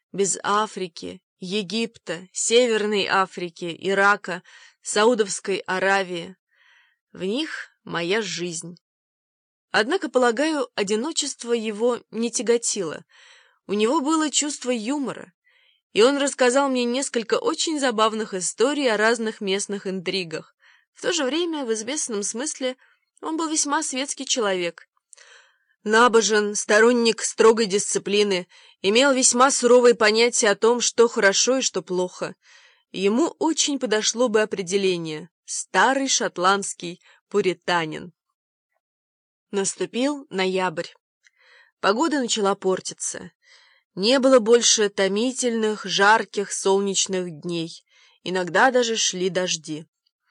без Африки, Египта, Северной Африки, Ирака, Саудовской Аравии. В них моя жизнь. Однако, полагаю, одиночество его не тяготило. У него было чувство юмора, и он рассказал мне несколько очень забавных историй о разных местных интригах. В то же время, в известном смысле, он был весьма светский человек. Набожен, сторонник строгой дисциплины, имел весьма суровые понятия о том, что хорошо и что плохо. Ему очень подошло бы определение «старый шотландский пуританин». Наступил ноябрь. Погода начала портиться. Не было больше томительных, жарких, солнечных дней. Иногда даже шли дожди.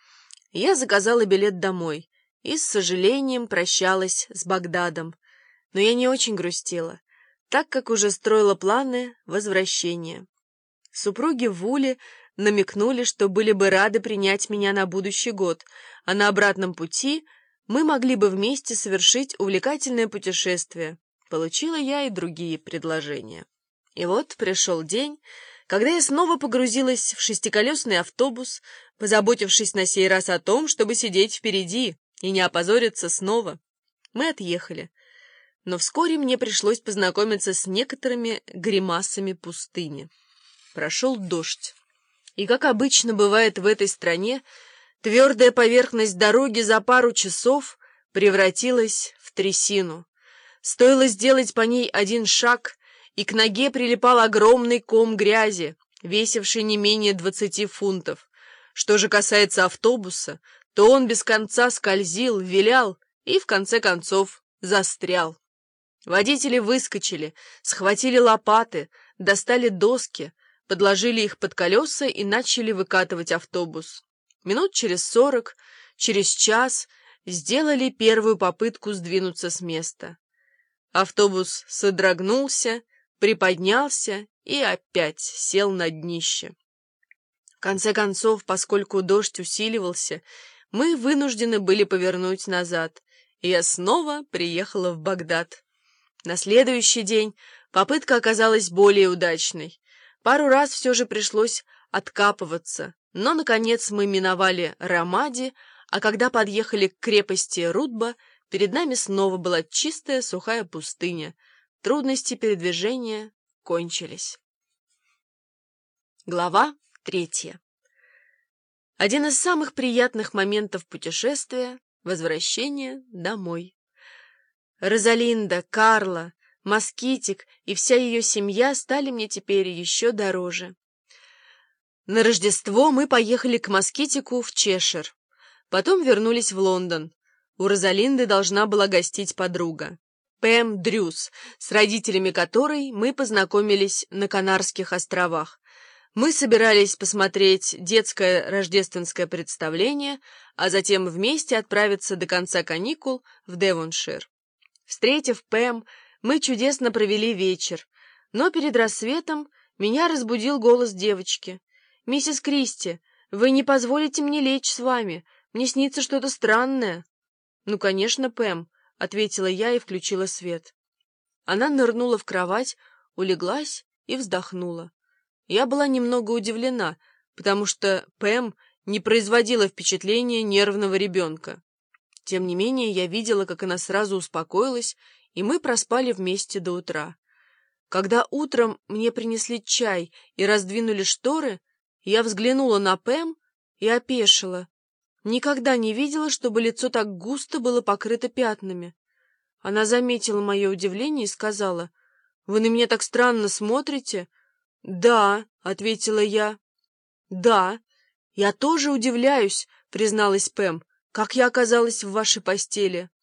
Я заказала билет домой и с сожалением прощалась с Багдадом. Но я не очень грустила, так как уже строила планы возвращения. Супруги Вули намекнули, что были бы рады принять меня на будущий год, а на обратном пути мы могли бы вместе совершить увлекательное путешествие. Получила я и другие предложения. И вот пришел день, когда я снова погрузилась в шестиколесный автобус, позаботившись на сей раз о том, чтобы сидеть впереди и не опозориться снова. Мы отъехали. Но вскоре мне пришлось познакомиться с некоторыми гримасами пустыни. Прошел дождь. И, как обычно бывает в этой стране, твердая поверхность дороги за пару часов превратилась в трясину. Стоило сделать по ней один шаг, и к ноге прилипал огромный ком грязи, весивший не менее 20 фунтов. Что же касается автобуса, то он без конца скользил, вилял и, в конце концов, застрял. Водители выскочили, схватили лопаты, достали доски, подложили их под колеса и начали выкатывать автобус. Минут через 40, через час сделали первую попытку сдвинуться с места. Автобус содрогнулся, приподнялся и опять сел на днище. В конце концов, поскольку дождь усиливался, мы вынуждены были повернуть назад, и я снова приехала в Багдад. На следующий день попытка оказалась более удачной. Пару раз все же пришлось откапываться, но, наконец, мы миновали Рамади, а когда подъехали к крепости Рутба, перед нами снова была чистая сухая пустыня. Трудности передвижения кончились. Глава 3. Один из самых приятных моментов путешествия — возвращение домой. Розалинда, Карла, Москитик и вся ее семья стали мне теперь еще дороже. На Рождество мы поехали к Москитику в Чешир. Потом вернулись в Лондон. У Розалинды должна была гостить подруга, Пэм Дрюс, с родителями которой мы познакомились на Канарских островах. Мы собирались посмотреть детское рождественское представление, а затем вместе отправиться до конца каникул в Девоншир. Встретив Пэм, мы чудесно провели вечер, но перед рассветом меня разбудил голос девочки. «Миссис Кристи, вы не позволите мне лечь с вами? Мне снится что-то странное». «Ну, конечно, Пэм», — ответила я и включила свет. Она нырнула в кровать, улеглась и вздохнула. Я была немного удивлена, потому что Пэм не производила впечатления нервного ребенка. Тем не менее, я видела, как она сразу успокоилась, и мы проспали вместе до утра. Когда утром мне принесли чай и раздвинули шторы, я взглянула на Пэм и опешила. Никогда не видела, чтобы лицо так густо было покрыто пятнами. Она заметила мое удивление и сказала: «Вы на меня так странно смотрите». «Да», — ответила я. «Да, я тоже удивляюсь», — призналась Пэм. «Как я оказалась в вашей постели?»